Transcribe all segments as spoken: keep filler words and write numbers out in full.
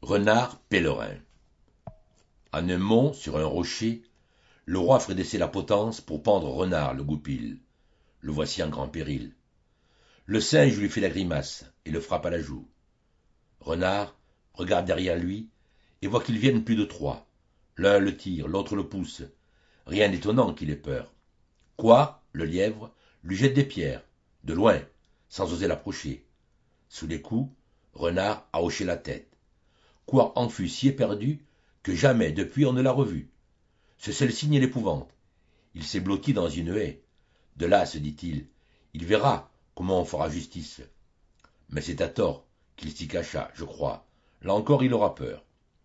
Renard pèlerin. En un mont, sur un rocher, le roi ferait descer la potence pour pendre Renard le goupil. Le voici en grand péril. Le singe lui fait la grimace et le frappe à la joue. Renard regarde derrière lui et voit qu'ils viennent plus de trois. L'un le tire, l'autre le pousse. Rien d'étonnant qu'il ait peur. Quoi, le lièvre, lui jette des pierres, de loin, sans oser l'approcher. Sous les coups, Renard a hoché la tête. Quoi en fut si éperdu que jamais depuis on ne l'a revu. Ce seul signe est l'épouvante. Il s'est blotti dans une haie. De là, se dit-il, il verra comment on fera justice. Mais c'est à tort qu'il s'y cacha, je crois. Là encore, il aura peur.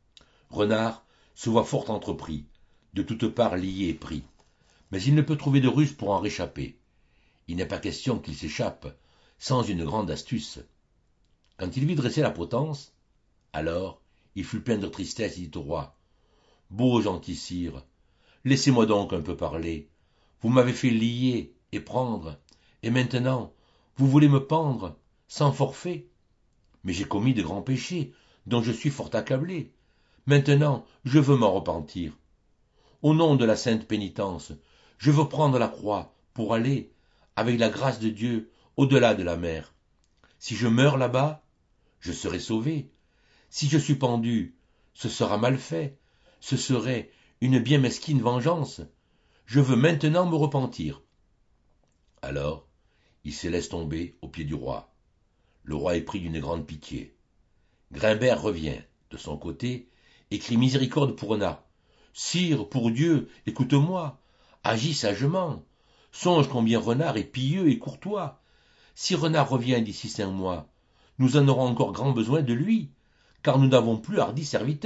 Renard se voit fort entrepris, de toutes parts lié et pris. Mais il ne peut trouver de ruse pour en réchapper. Il n'est pas question qu'il s'échappe sans une grande astuce. Quand il vit dresser la potence, alors il fut plein de tristesse et dit au roi: « Beau gentil sire, laissez-moi donc un peu parler. Vous m'avez fait lier et prendre, et maintenant vous voulez me pendre, sans forfait. Mais j'ai commis de grands péchés, dont je suis fort accablé. Maintenant je veux m'en repentir. Au nom de la sainte pénitence, je veux prendre la croix pour aller, avec la grâce de Dieu, au-delà de la mer. Si je meurs là-bas, je serai sauvé. Si je suis pendu, ce sera mal fait. Ce serait une bien mesquine vengeance. Je veux maintenant me repentir. » Alors, il se laisse tomber aux pieds du roi. Le roi est pris d'une grande pitié. Grimbert revient, de son côté, et crie miséricorde pour Renard. « Sire, pour Dieu, écoute-moi, agis sagement. Songe combien Renard est pieux et courtois. Si Renard revient d'ici cinq mois, nous en aurons encore grand besoin de lui, car nous n'avons plus hardi serviteur. »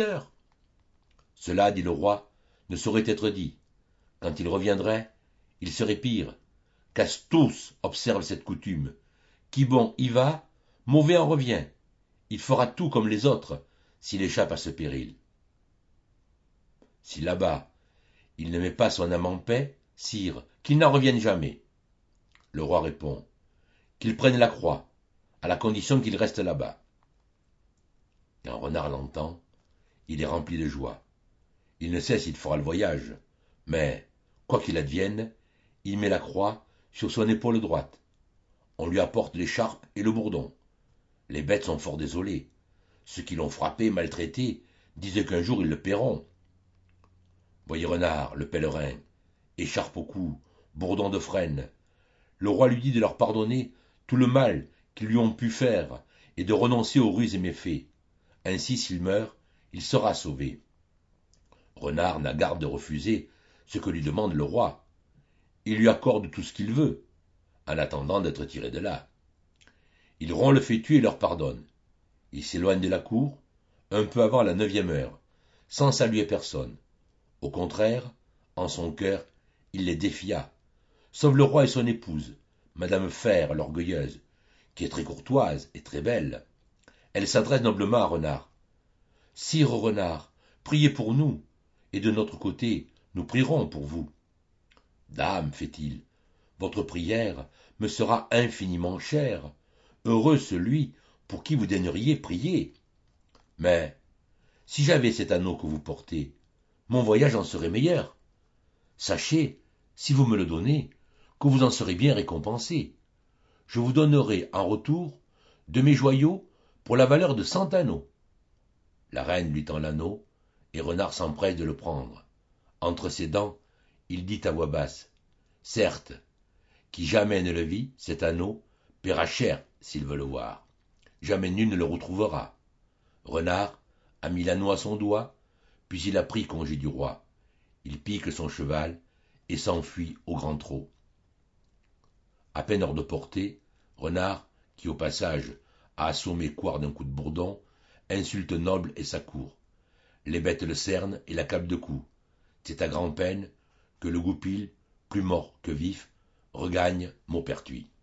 Cela, dit le roi, ne saurait être dit. Quand il reviendrait, il serait pire, car tous observent cette coutume. Qui bon y va, mauvais en revient. Il fera tout comme les autres, s'il échappe à ce péril. Si là-bas, il ne met pas son âme en paix, sire, qu'il n'en revienne jamais. Le roi répond: qu'il prenne la croix, à la condition qu'il reste là-bas. Quand Renard l'entend, il est rempli de joie. Il ne sait s'il fera le voyage, mais, quoi qu'il advienne, il met la croix sur son épaule droite. On lui apporte l'écharpe et le bourdon. Les bêtes sont fort désolées. Ceux qui l'ont frappé, maltraité, disent qu'un jour ils le paieront. Voyez Renard, le pèlerin, écharpe au cou, bourdon de frêne. Le roi lui dit de leur pardonner tout le mal qu'ils lui ont pu faire et de renoncer aux ruses et méfaits. Ainsi, s'il meurt, il sera sauvé. Renard n'a garde de refuser ce que lui demande le roi. Il lui accorde tout ce qu'il veut, en attendant d'être tiré de là. Il rompt le fétu et leur pardonne. Il s'éloigne de la cour, un peu avant la neuvième heure, sans saluer personne. Au contraire, en son cœur, il les défia, sauf le roi et son épouse, madame Fère, l'orgueilleuse, qui est très courtoise et très belle. Elle s'adresse noblement à Renard. « Sire Renard, priez pour nous, et de notre côté, nous prierons pour vous. »« Dame, fait-il, votre prière me sera infiniment chère. Heureux celui pour qui vous daigneriez prier. Mais, si j'avais cet anneau que vous portez, mon voyage en serait meilleur. Sachez, si vous me le donnez, que vous en serez bien récompensé. Je vous donnerai en retour de mes joyaux pour la valeur de cent anneaux. » La reine lui tend l'anneau, et Renard s'empresse de le prendre. Entre ses dents, il dit à voix basse: « Certes, qui jamais ne le vit, cet anneau, paiera cher s'il veut le voir. Jamais nul ne le retrouvera. » Renard a mis l'anneau à son doigt, puis il a pris congé du roi. Il pique son cheval et s'enfuit au grand trot. À peine hors de portée, Renard, qui au passage a assommé Coire d'un coup de bourdon, insulte Noble et sa cour. Les bêtes le cernent et l'accablent de coups. C'est à grand-peine que le goupil, plus mort que vif, regagne Maupertuis.